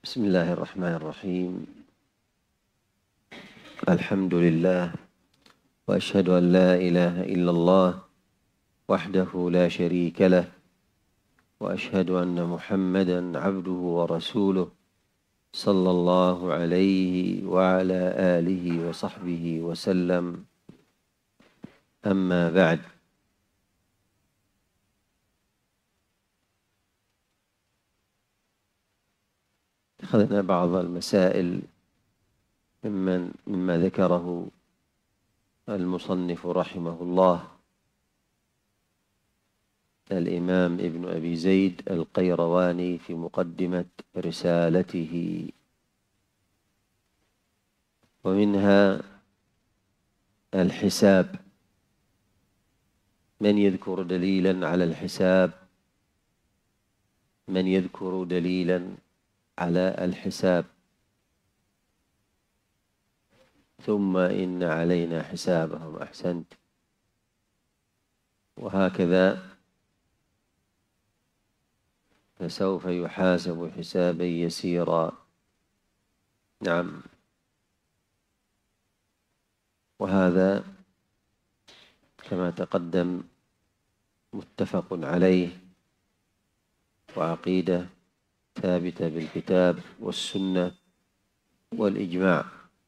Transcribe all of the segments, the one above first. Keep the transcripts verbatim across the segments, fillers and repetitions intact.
بسم الله الرحمن الرحيم. الحمد لله، وأشهد أن لا إله إلا الله وحده لا شريك له، وأشهد أن محمدًا عبده ورسوله صلى الله عليه وعلى آله وصحبه وسلم. أما بعد، أخذنا بعض المسائل ممن مما ذكره المصنف رحمه الله الإمام ابن أبي زيد القيرواني في مقدمة رسالته، ومنها الحساب. من يذكر دليلا على الحساب؟ من يذكر دليلا على الحساب؟ ثم إن علينا حسابهم. أحسنت. وهكذا فسوف يحاسب حسابا يسيرا. نعم، وهذا كما تقدم متفق عليه، وعقيدة ثابتة بالكتاب والسنة والإجماع.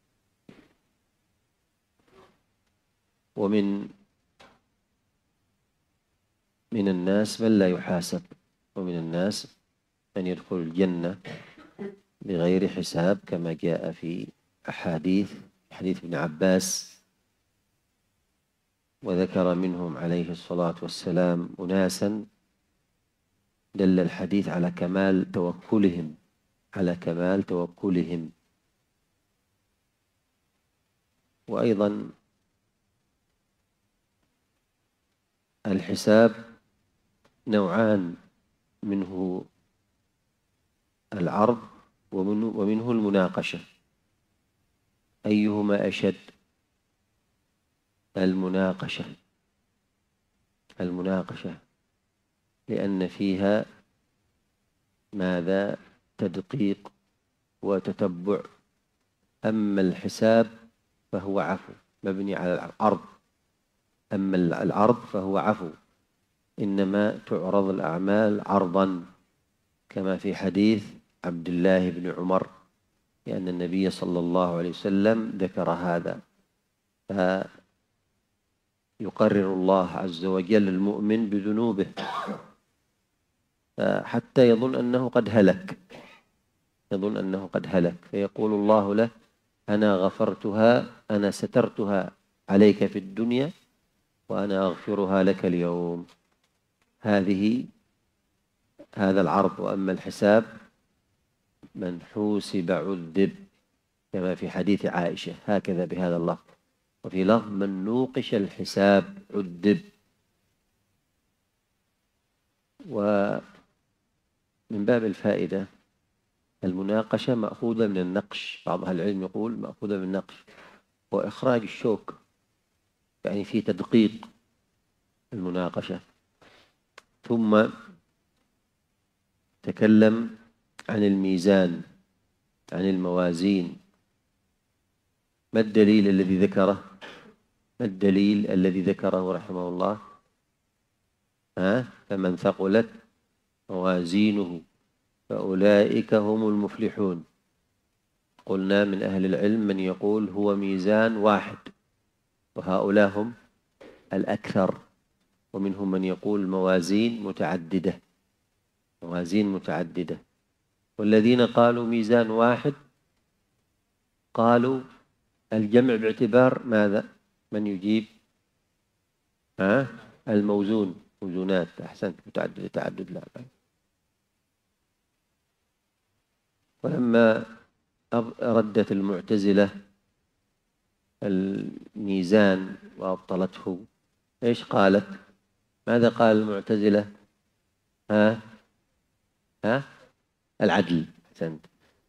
ومن من الناس من لا يحاسب، ومن الناس من يدخل الجنة بغير حساب، كما جاء في أحاديث حديث ابن عباس. وذكر منهم عليه الصلاة والسلام أناسا دل الحديث على كمال توكلهم على كمال توكلهم. وأيضا الحساب نوعان، منه العرض ومنه المناقشة. أيهما أشد؟ المناقشة المناقشة لأن فيها ماذا؟ تدقيق وتتبع. أما الحساب فهو عفو، مبني على العرض. أما العرض فهو عفو، إنما تعرض الأعمال عرضا، كما في حديث عبد الله بن عمر، لأن النبي صلى الله عليه وسلم ذكر هذا. فيقرر الله عز وجل المؤمن بذنوبه حتى يظن أنه قد هلك يظن أنه قد هلك فيقول الله له: أنا غفرتها، أنا سترتها عليك في الدنيا، وأنا أغفرها لك اليوم. هذه هذا العرض. وأما الحساب: من حوسب عذب، كما في حديث عائشة هكذا بهذا اللفظ. وفي لفظ: من نوقش الحساب عذب. ومن باب الفائدة، المناقشة مأخوذة من النقش. بعض أهل العلم يقول مأخوذة من النقش، وإخراج الشوك، يعني في تدقيق المناقشة. ثم تكلم عن الميزان، عن الموازين. ما الدليل الذي ذكره؟ ما الدليل الذي ذكره رحمه الله؟ ها؟ فمن ثقلت موازينه فأولئك هم المفلحون. قلنا من أهل العلم من يقول هو ميزان واحد، وهؤلاء هم الأكثر. ومنهم من يقول موازين متعددة موازين متعددة والذين قالوا ميزان واحد قالوا الجمع باعتبار ماذا؟ من يجيب؟ ها؟ الموزون، موزونات. أحسنت. متعدد تعدد لا بأس. ولما ردت المعتزلة الميزان وأبطلته، إيش قالت؟ ماذا قال المعتزلة؟ ها؟ ها؟ العدل. أحسنت.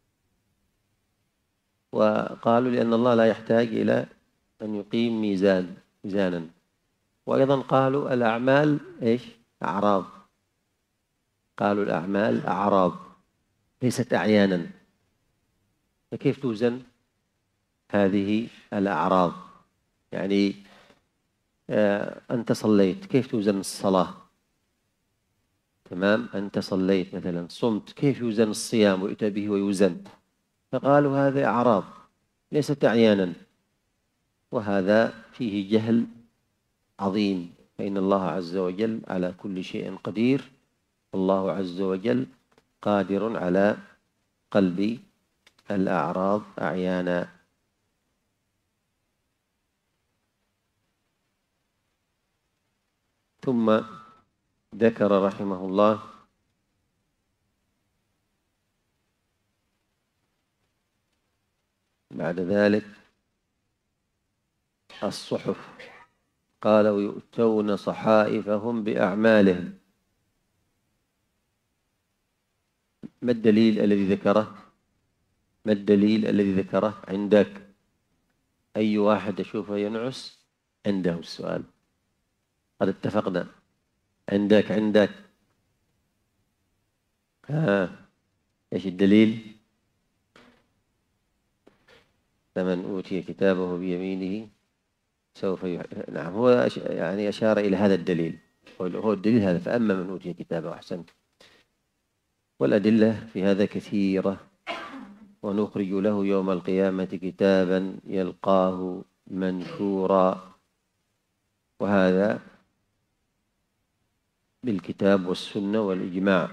وقالوا لأن الله لا يحتاج إلى أن يقيم ميزان ميزانا. وأيضا قالوا الأعمال إيش؟ أعراض. قالوا الأعمال أعراض ليست أعيانا. فكيف توزن هذه الأعراض؟ يعني آه أنت صليت، كيف توزن الصلاة؟ تمام، أنت صليت مثلا، صمت، كيف يوزن الصيام ويؤتى به ويوزن؟ فقالوا هذه أعراض ليست أعيانا، وهذا فيه جهل عظيم، فإن الله عز وجل على كل شيء قدير، والله عز وجل قادر على قلب الأعراض أعيانا. ثم ذكر رحمه الله بعد ذلك الصحف، قال ويؤتون صحائفهم بأعمالهم. ما الدليل الذي ذكره؟ ما الدليل الذي ذكره عندك؟ أي واحد أشوفه ينعس عنده السؤال، قد اتفقنا. عندك عندك ها، إيش الدليل؟ فمن أوتي كتابه بيمينه سوف يح... نعم، هو أش... يعني أشار إلى هذا الدليل، هو الدليل هذا، فأما من أوتي كتابه. أحسنت. والأدلة في هذا كثيرة. ونخرج له يوم القيامة كتابا يلقاه منشورا، وهذا بالكتاب والسنة والإجماع،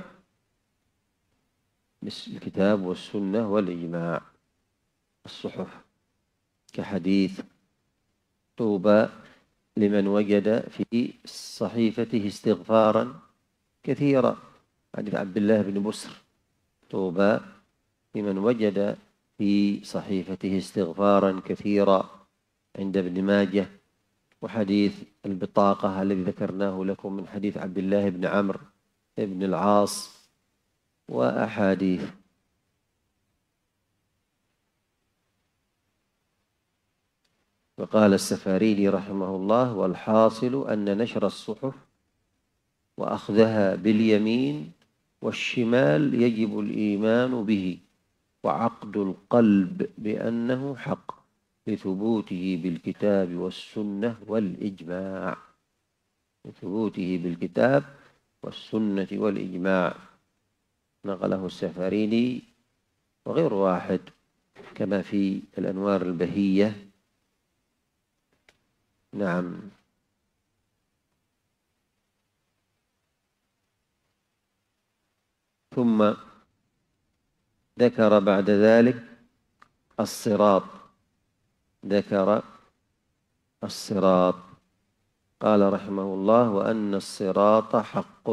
بالكتاب والسنة والإجماع. الصحف كحديث طوبى لمن وجد في صحيفته استغفارا كثيرا، حديث عبد الله بن بسر، طوبى لمن وجد في صحيفته استغفارا كثيرا، عند ابن ماجه. وحديث البطاقة الذي ذكرناه لكم من حديث عبد الله بن عمرو بن العاص، وأحاديث. وقال السفاريني رحمه الله: والحاصل أن نشر الصحف وأخذها باليمين والشمال يجب الإيمان به، وعقد القلب بأنه حق، لثبوته بالكتاب والسنة والإجماع. لثبوته بالكتاب والسنة والإجماع، نقله السفاريني وغير واحد، كما في الأنوار البهية. نعم. ثم ذكر بعد ذلك الصراط، ذكر الصراط، قال رحمه الله: وأن الصراط حق.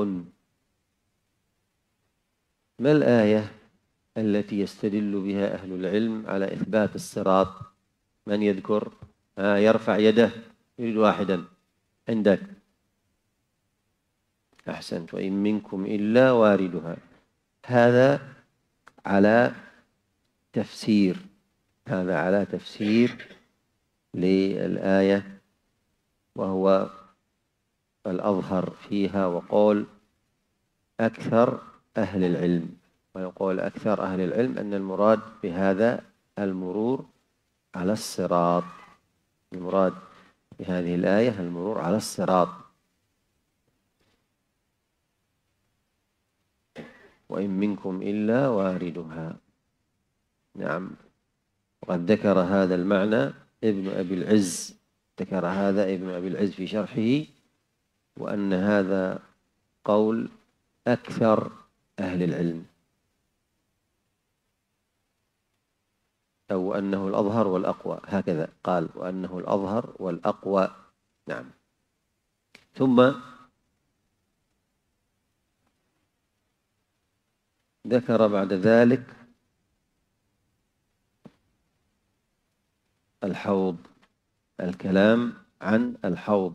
ما الآية التي يستدل بها أهل العلم على إثبات الصراط؟ من يذكر؟ آه يرفع يده، يريد واحدا. عندك. أحسنت. وإن منكم إلا واردها. هذا على تفسير، هذا على تفسير للآية، وهو الأظهر فيها، وقول أكثر أهل العلم. ويقول أكثر أهل العلم أن المراد بهذا المرور على الصراط، المراد بهذه الآية المرور على الصراط. وإن منكم إلا واردها. نعم. وقد ذكر هذا المعنى ابن أبي العز، ذكر هذا ابن أبي العز في شرحه، وأن هذا قول أكثر أهل العلم، أو أنه الأظهر والأقوى، هكذا قال، وأنه الأظهر والأقوى. نعم. ثم ذكر بعد ذلك الحوض، الكلام عن الحوض.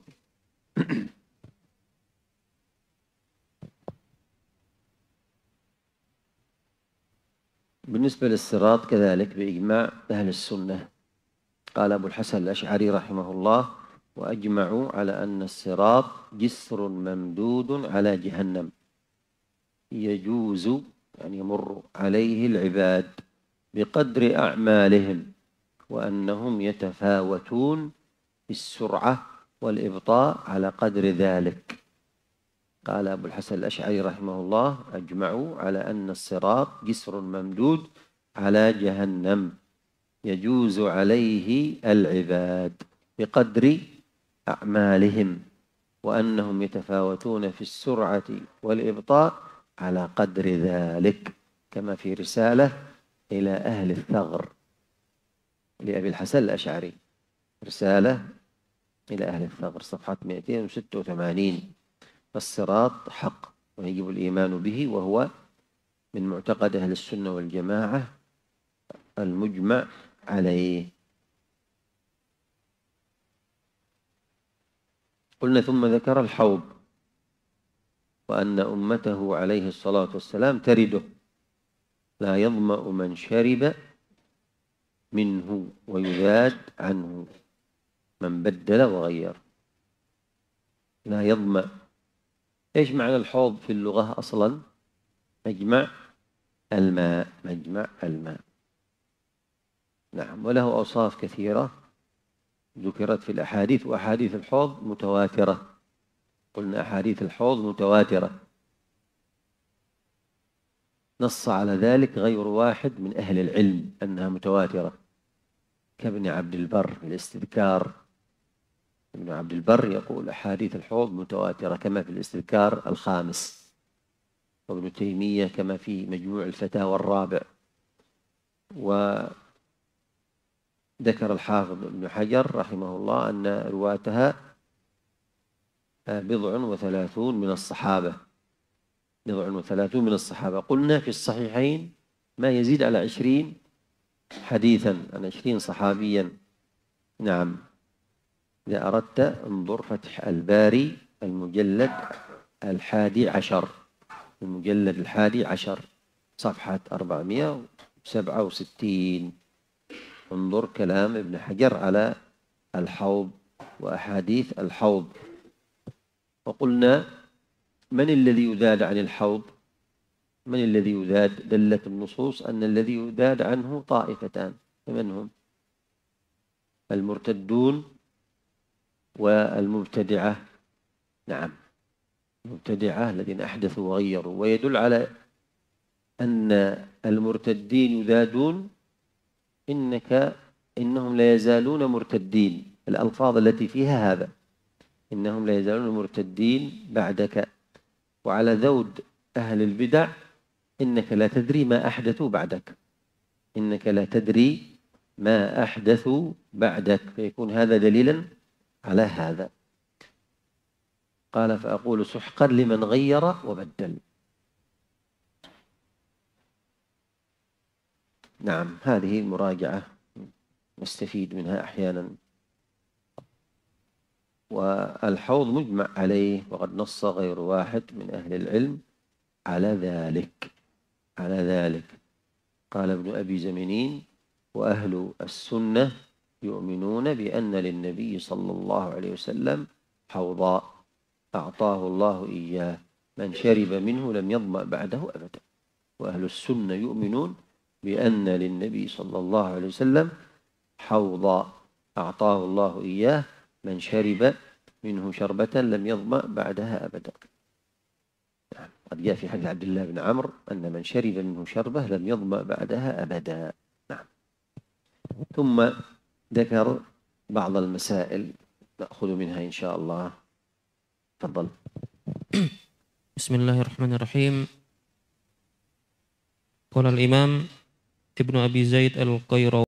بالنسبة للصراط كذلك بإجماع أهل السنة. قال أبو الحسن الأشعري رحمه الله: وأجمعوا على أن الصراط جسر ممدود على جهنم، يجوز يعني يمر عليه العباد بقدر أعمالهم وأنهم يتفاوتون في السرعة والإبطاء على قدر ذلك. قال أبو الحسن الأشعري رحمه الله: أجمعوا على أن الصراط جسر ممدود على جهنم يجوز عليه العباد بقدر أعمالهم وأنهم يتفاوتون في السرعة والإبطاء على قدر ذلك، كما في رسالة إلى أهل الثغر لأبي الحسن الأشعري، رسالة إلى أهل الثغر صفحة مئتين وستة وثمانين. فالصراط حق ويجب الإيمان به، وهو من معتقد أهل السنة والجماعة المجمع عليه. قلنا ثم ذكر الحوض وأن أمته عليه الصلاة والسلام ترده، لا يظمأ من شرب منه ويذاد عنه من بدل وغير. لا يظمأ، إيش معنى الحوض في اللغة أصلا؟ مجمع الماء، مجمع الماء. نعم، وله أوصاف كثيرة ذكرت في الأحاديث، وأحاديث الحوض متواترة. قلنا أحاديث الحوض متواترة، نص على ذلك غير واحد من أهل العلم أنها متواترة، كابن عبد البر في الاستذكار. ابن عبد البر يقول أحاديث الحوض متواترة كما في الاستذكار الخامس، وابن تيمية كما في مجموع الفتاوى الرابع. وذكر الحافظ ابن حجر رحمه الله أن رواتها بضع وثلاثون من الصحابة، بضع وثلاثون من الصحابة. قلنا في الصحيحين ما يزيد على عشرين حديثا عن عشرين صحابيا. نعم، إذا أردت انظر فتح الباري المجلد الحادي عشر، المجلد الحادي عشر صفحة أربعمائة وسبعة وستين، انظر كلام ابن حجر على الحوض وأحاديث الحوض. وقلنا من الذي يذاد عن الحوض؟ من الذي يذاد؟ دلت النصوص أن الذي يذاد عنه طائفتان، فمن هم؟ المرتدون والمبتدعة. نعم، المبتدعة الذين أحدثوا وغيروا. ويدل على أن المرتدين يذادون إنك إنهم لا يزالون مرتدين، الألفاظ التي فيها هذا، إنهم لا يزالون مرتدين بعدك. وعلى ذود أهل البدع إنك لا تدري ما أحدثوا بعدك، إنك لا تدري ما أحدثوا بعدك، فيكون هذا دليلا على هذا. قال: فأقول سحقا لمن غير وبدل. نعم، هذه المراجعة نستفيد منها أحيانا. والحوض مجمع عليه، وقد نص غير واحد من أهل العلم على ذلك، على ذلك. قال ابن أبي زمنين: وأهل السنة يؤمنون بأن للنبي صلى الله عليه وسلم حوضا أعطاه الله إياه من شرب منه لم يظمأ بعده أبدا. وأهل السنة يؤمنون بأن للنبي صلى الله عليه وسلم حوضا أعطاه الله إياه من شرب منه شربة لم يظمأ بعدها أبدا. قد جاء في حديث عبد الله بن عمرو أن من شرب منه شربة لم يظمأ بعدها أبدا. نعم. ثم ذكر بعض المسائل نأخذ منها إن شاء الله. تفضل. بسم الله الرحمن الرحيم. قال الإمام ابن أبي زيد القيرواني